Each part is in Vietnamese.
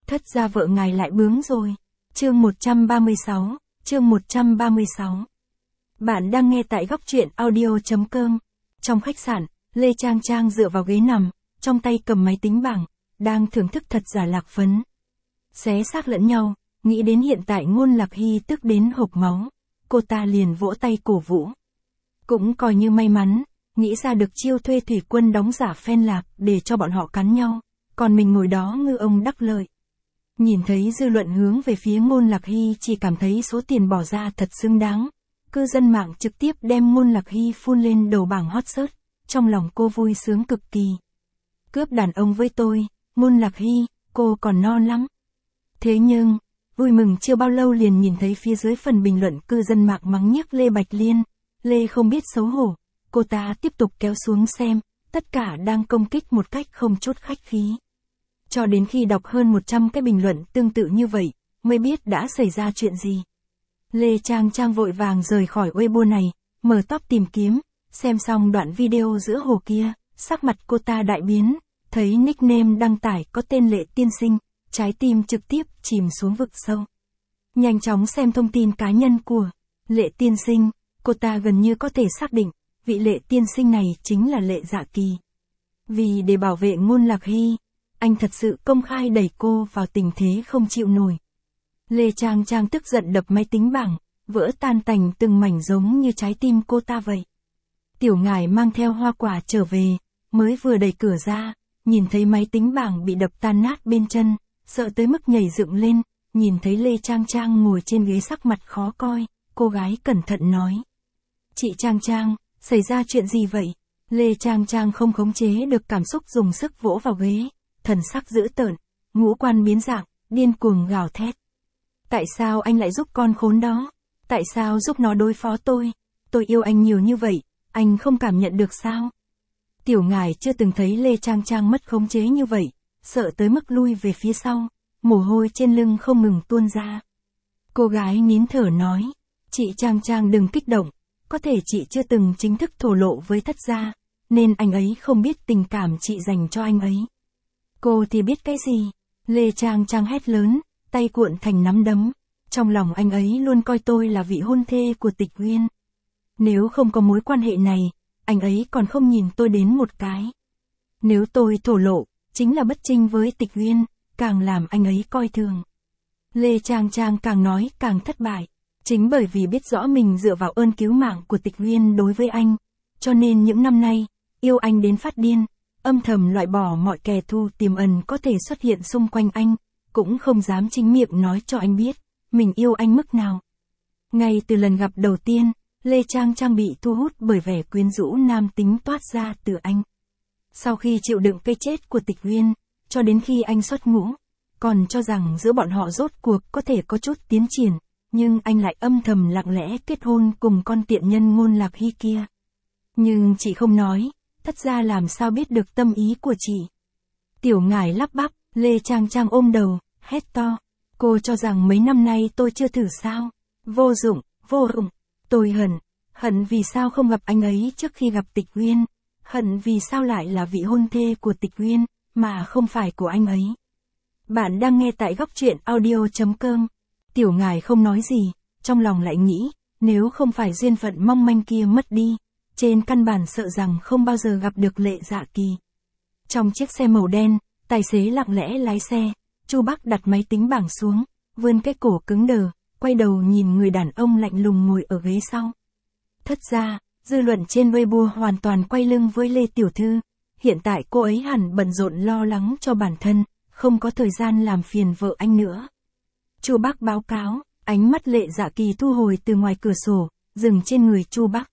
Thất gia vợ ngài lại bướng rồi. Chương 136, chương 136. Bạn đang nghe tại góc truyện audio.com. Trong khách sạn, Lê Trang Trang dựa vào ghế nằm, trong tay cầm máy tính bảng, đang thưởng thức thật giả Lạc Phấn. Xé xác lẫn nhau, nghĩ đến hiện tại Ngôn Lạc Hy tức đến hộc máu, cô ta liền vỗ tay cổ vũ. Cũng coi như may mắn, nghĩ ra được chiêu thuê thủy quân đóng giả phen lạc để cho bọn họ cắn nhau, còn mình ngồi đó ngư ông đắc lợi. Nhìn thấy dư luận hướng về phía Ngôn Lạc Hy, chỉ cảm thấy số tiền bỏ ra thật xứng đáng. Cư dân mạng trực tiếp đem Ngôn Lạc Hy phun lên đầu bảng hot search, trong lòng cô vui sướng cực kỳ. Cướp đàn ông với tôi, Ngôn Lạc Hy, cô còn non lắm. Thế nhưng, vui mừng chưa bao lâu liền nhìn thấy phía dưới phần bình luận cư dân mạng mắng nhiếc Lê Bạch Liên. Lê không biết xấu hổ, cô ta tiếp tục kéo xuống xem, tất cả đang công kích một cách không chút khách khí. Cho đến khi đọc hơn 100 cái bình luận tương tự như vậy, mới biết đã xảy ra chuyện gì. Lê Trang Trang vội vàng rời khỏi Weibo này, mở top tìm kiếm, xem xong đoạn video giữa hồ kia, sắc mặt cô ta đại biến, thấy nickname đăng tải có tên Lệ Tiên Sinh, trái tim trực tiếp chìm xuống vực sâu. Nhanh chóng xem thông tin cá nhân của Lệ Tiên Sinh, cô ta gần như có thể xác định, vị Lệ Tiên Sinh này chính là Lệ Dạ Kỳ. Vì để bảo vệ Ngôn Lạc Hy, anh thật sự công khai đẩy cô vào tình thế không chịu nổi. Lê Trang Trang tức giận đập máy tính bảng, vỡ tan tành từng mảnh giống như trái tim cô ta vậy. Tiểu Ngải mang theo hoa quả trở về, mới vừa đẩy cửa ra, nhìn thấy máy tính bảng bị đập tan nát bên chân, sợ tới mức nhảy dựng lên, nhìn thấy Lê Trang Trang ngồi trên ghế sắc mặt khó coi, cô gái cẩn thận nói. Chị Trang Trang, xảy ra chuyện gì vậy? Lê Trang Trang không khống chế được cảm xúc dùng sức vỗ vào ghế, thần sắc dữ tợn, ngũ quan biến dạng, điên cuồng gào thét. Tại sao anh lại giúp con khốn đó? Tại sao giúp nó đối phó tôi? Tôi yêu anh nhiều như vậy, anh không cảm nhận được sao? Tiểu Ngải chưa từng thấy Lê Trang Trang mất khống chế như vậy, sợ tới mức lui về phía sau, mồ hôi trên lưng không ngừng tuôn ra. Cô gái nín thở nói, chị Trang Trang đừng kích động, có thể chị chưa từng chính thức thổ lộ với thất gia, nên anh ấy không biết tình cảm chị dành cho anh ấy. Cô thì biết cái gì? Lê Trang Trang hét lớn, tay cuộn thành nắm đấm. Trong lòng anh ấy luôn coi tôi là vị hôn thê của Tịch Uyên. Nếu không có mối quan hệ này, anh ấy còn không nhìn tôi đến một cái. Nếu tôi thổ lộ, chính là bất chinh với Tịch Uyên, càng làm anh ấy coi thường. Lê Trang Trang càng nói càng thất bại. Chính bởi vì biết rõ mình dựa vào ơn cứu mạng của Tịch Uyên đối với anh, cho nên những năm nay, yêu anh đến phát điên, âm thầm loại bỏ mọi kẻ thù tiềm ẩn có thể xuất hiện xung quanh anh, cũng không dám chính miệng nói cho anh biết, mình yêu anh mức nào. Ngay từ lần gặp đầu tiên, Lê Trang Trang bị thu hút bởi vẻ quyến rũ nam tính toát ra từ anh. Sau khi chịu đựng cái chết của Tịch Uyên, cho đến khi anh xuất ngũ, còn cho rằng giữa bọn họ rốt cuộc có thể có chút tiến triển, nhưng anh lại âm thầm lặng lẽ kết hôn cùng con tiện nhân Ngôn Lạc Hy kia. Nhưng chị không nói, thất gia làm sao biết được tâm ý của chị. Tiểu Ngải lắp bắp, Lê Trang Trang ôm đầu, hét to. Cô cho rằng mấy năm nay tôi chưa thử sao? Vô dụng, vô dụng. Tôi hận vì sao không gặp anh ấy trước khi gặp Tịch Uyên. Hận vì sao lại là vị hôn thê của Tịch Uyên, mà không phải của anh ấy. Bạn đang nghe tại góc truyện audio.com. Tiểu Ngải không nói gì, trong lòng lại nghĩ, nếu không phải duyên phận mong manh kia mất đi, trên căn bản sợ rằng không bao giờ gặp được Lệ Dạ Kỳ. Trong chiếc xe màu đen, tài xế lặng lẽ lái xe, Chu Bắc đặt máy tính bảng xuống, vươn cái cổ cứng đờ, quay đầu nhìn người đàn ông lạnh lùng ngồi ở ghế sau. Thất gia, dư luận trên Weibo hoàn toàn quay lưng với Lê Tiểu Thư, hiện tại cô ấy hẳn bận rộn lo lắng cho bản thân, không có thời gian làm phiền vợ anh nữa. Chu Bắc báo cáo, ánh mắt Lệ Dạ Kỳ thu hồi từ ngoài cửa sổ, dừng trên người Chu Bắc.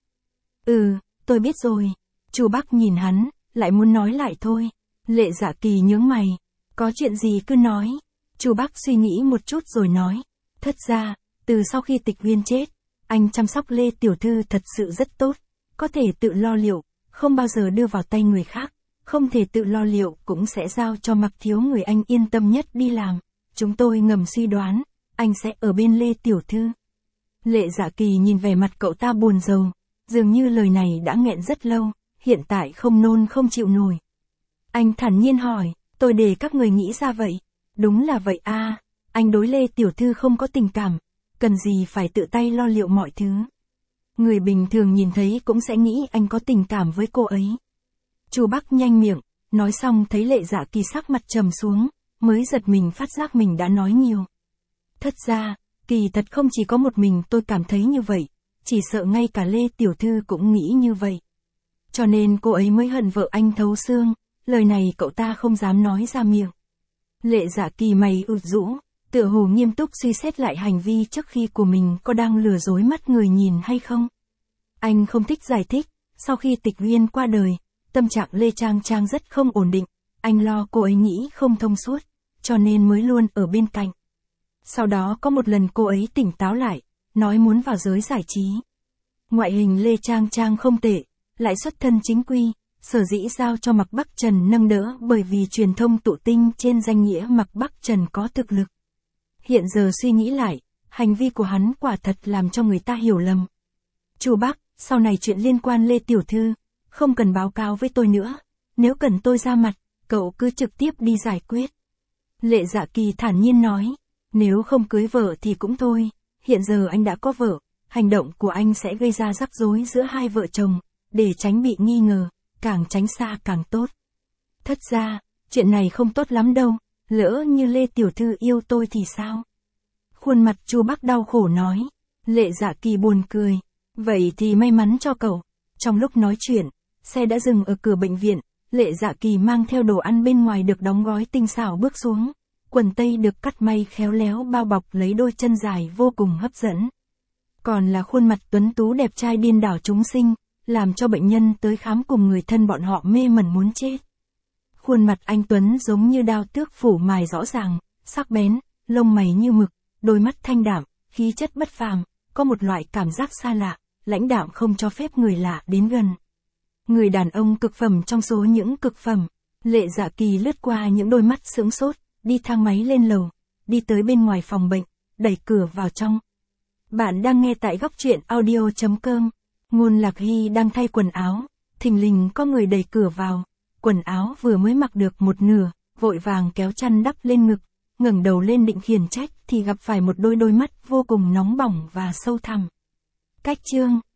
Tôi biết rồi. Chu Bắc nhìn hắn, lại muốn nói lại thôi. Lệ Dạ Kỳ nhướng mày, có chuyện gì cứ nói. Chu Bắc suy nghĩ một chút rồi nói, thất gia, từ sau khi Tịch Uyên chết, anh chăm sóc Lê Tiểu Thư thật sự rất tốt, có thể tự lo liệu, không bao giờ đưa vào tay người khác, không thể tự lo liệu cũng sẽ giao cho Mặc Thiếu người anh yên tâm nhất đi làm. Chúng tôi ngầm suy đoán, anh sẽ ở bên Lê Tiểu Thư. Lệ Dạ Kỳ nhìn vẻ mặt cậu ta buồn rầu, dường như lời này đã nghẹn rất lâu, hiện tại không nôn không chịu nổi. Anh thản nhiên hỏi, tôi để các người nghĩ ra vậy. Đúng là vậy a, anh đối Lê tiểu thư không có tình cảm, cần gì phải tự tay lo liệu mọi thứ. Người bình thường nhìn thấy cũng sẽ nghĩ anh có tình cảm với cô ấy. Chu Bắc nhanh miệng, nói xong thấy Lệ Dạ Kỳ sắc mặt trầm xuống, mới giật mình phát giác mình đã nói nhiều. Thật ra, kỳ thật không chỉ có một mình tôi cảm thấy như vậy, chỉ sợ ngay cả Lê tiểu thư cũng nghĩ như vậy. Cho nên cô ấy mới hận vợ anh thấu xương, lời này cậu ta không dám nói ra miệng. Lệ Dạ Kỳ mày ụt rũ, tựa hồ nghiêm túc suy xét lại hành vi trước khi của mình có đang lừa dối mắt người nhìn hay không. Anh không thích giải thích, sau khi Tịch Uyên qua đời, tâm trạng Lê Trang Trang rất không ổn định, anh lo cô ấy nghĩ không thông suốt, cho nên mới luôn ở bên cạnh. Sau đó có một lần cô ấy tỉnh táo lại, nói muốn vào giới giải trí. Ngoại hình Lê Trang Trang không tệ, lại xuất thân chính quy, sở dĩ giao cho Mạc Bắc Trần nâng đỡ bởi vì truyền thông tụ tinh trên danh nghĩa Mạc Bắc Trần có thực lực. Hiện giờ suy nghĩ lại, hành vi của hắn quả thật làm cho người ta hiểu lầm. Chu Bắc, sau này chuyện liên quan Lê tiểu thư, không cần báo cáo với tôi nữa, nếu cần tôi ra mặt, cậu cứ trực tiếp đi giải quyết. Lệ Dạ Kỳ thản nhiên nói, nếu không cưới vợ thì cũng thôi, hiện giờ anh đã có vợ, hành động của anh sẽ gây ra rắc rối giữa hai vợ chồng, để tránh bị nghi ngờ, càng tránh xa càng tốt. Thật ra, chuyện này không tốt lắm đâu, lỡ như Lê tiểu thư yêu tôi thì sao? Khuôn mặt Chu Bắc đau khổ nói. Lệ Dạ Kỳ buồn cười, vậy thì may mắn cho cậu. Trong lúc nói chuyện, xe đã dừng ở cửa bệnh viện, Lệ Dạ Kỳ mang theo đồ ăn bên ngoài được đóng gói tinh xảo bước xuống, quần tây được cắt may khéo léo bao bọc lấy đôi chân dài vô cùng hấp dẫn. Còn là khuôn mặt tuấn tú đẹp trai điên đảo chúng sinh, làm cho bệnh nhân tới khám cùng người thân bọn họ mê mẩn muốn chết. Khuôn mặt anh Tuấn giống như đao tước phủ mài rõ ràng, sắc bén, lông mày như mực, đôi mắt thanh đạm, khí chất bất phàm, có một loại cảm giác xa lạ, lãnh đạm không cho phép người lạ đến gần. Người đàn ông cực phẩm trong số những cực phẩm. Lệ Dạ Kỳ lướt qua những đôi mắt sững sốt, đi thang máy lên lầu, đi tới bên ngoài phòng bệnh, đẩy cửa vào trong. Bạn đang nghe tại góc truyện audio.com. Ngôn Lạc Hy đang thay quần áo, thình lình có người đẩy cửa vào, quần áo vừa mới mặc được một nửa, vội vàng kéo chăn đắp lên ngực, ngẩng đầu lên định khiển trách thì gặp phải một đôi mắt vô cùng nóng bỏng và sâu thẳm. Cách chương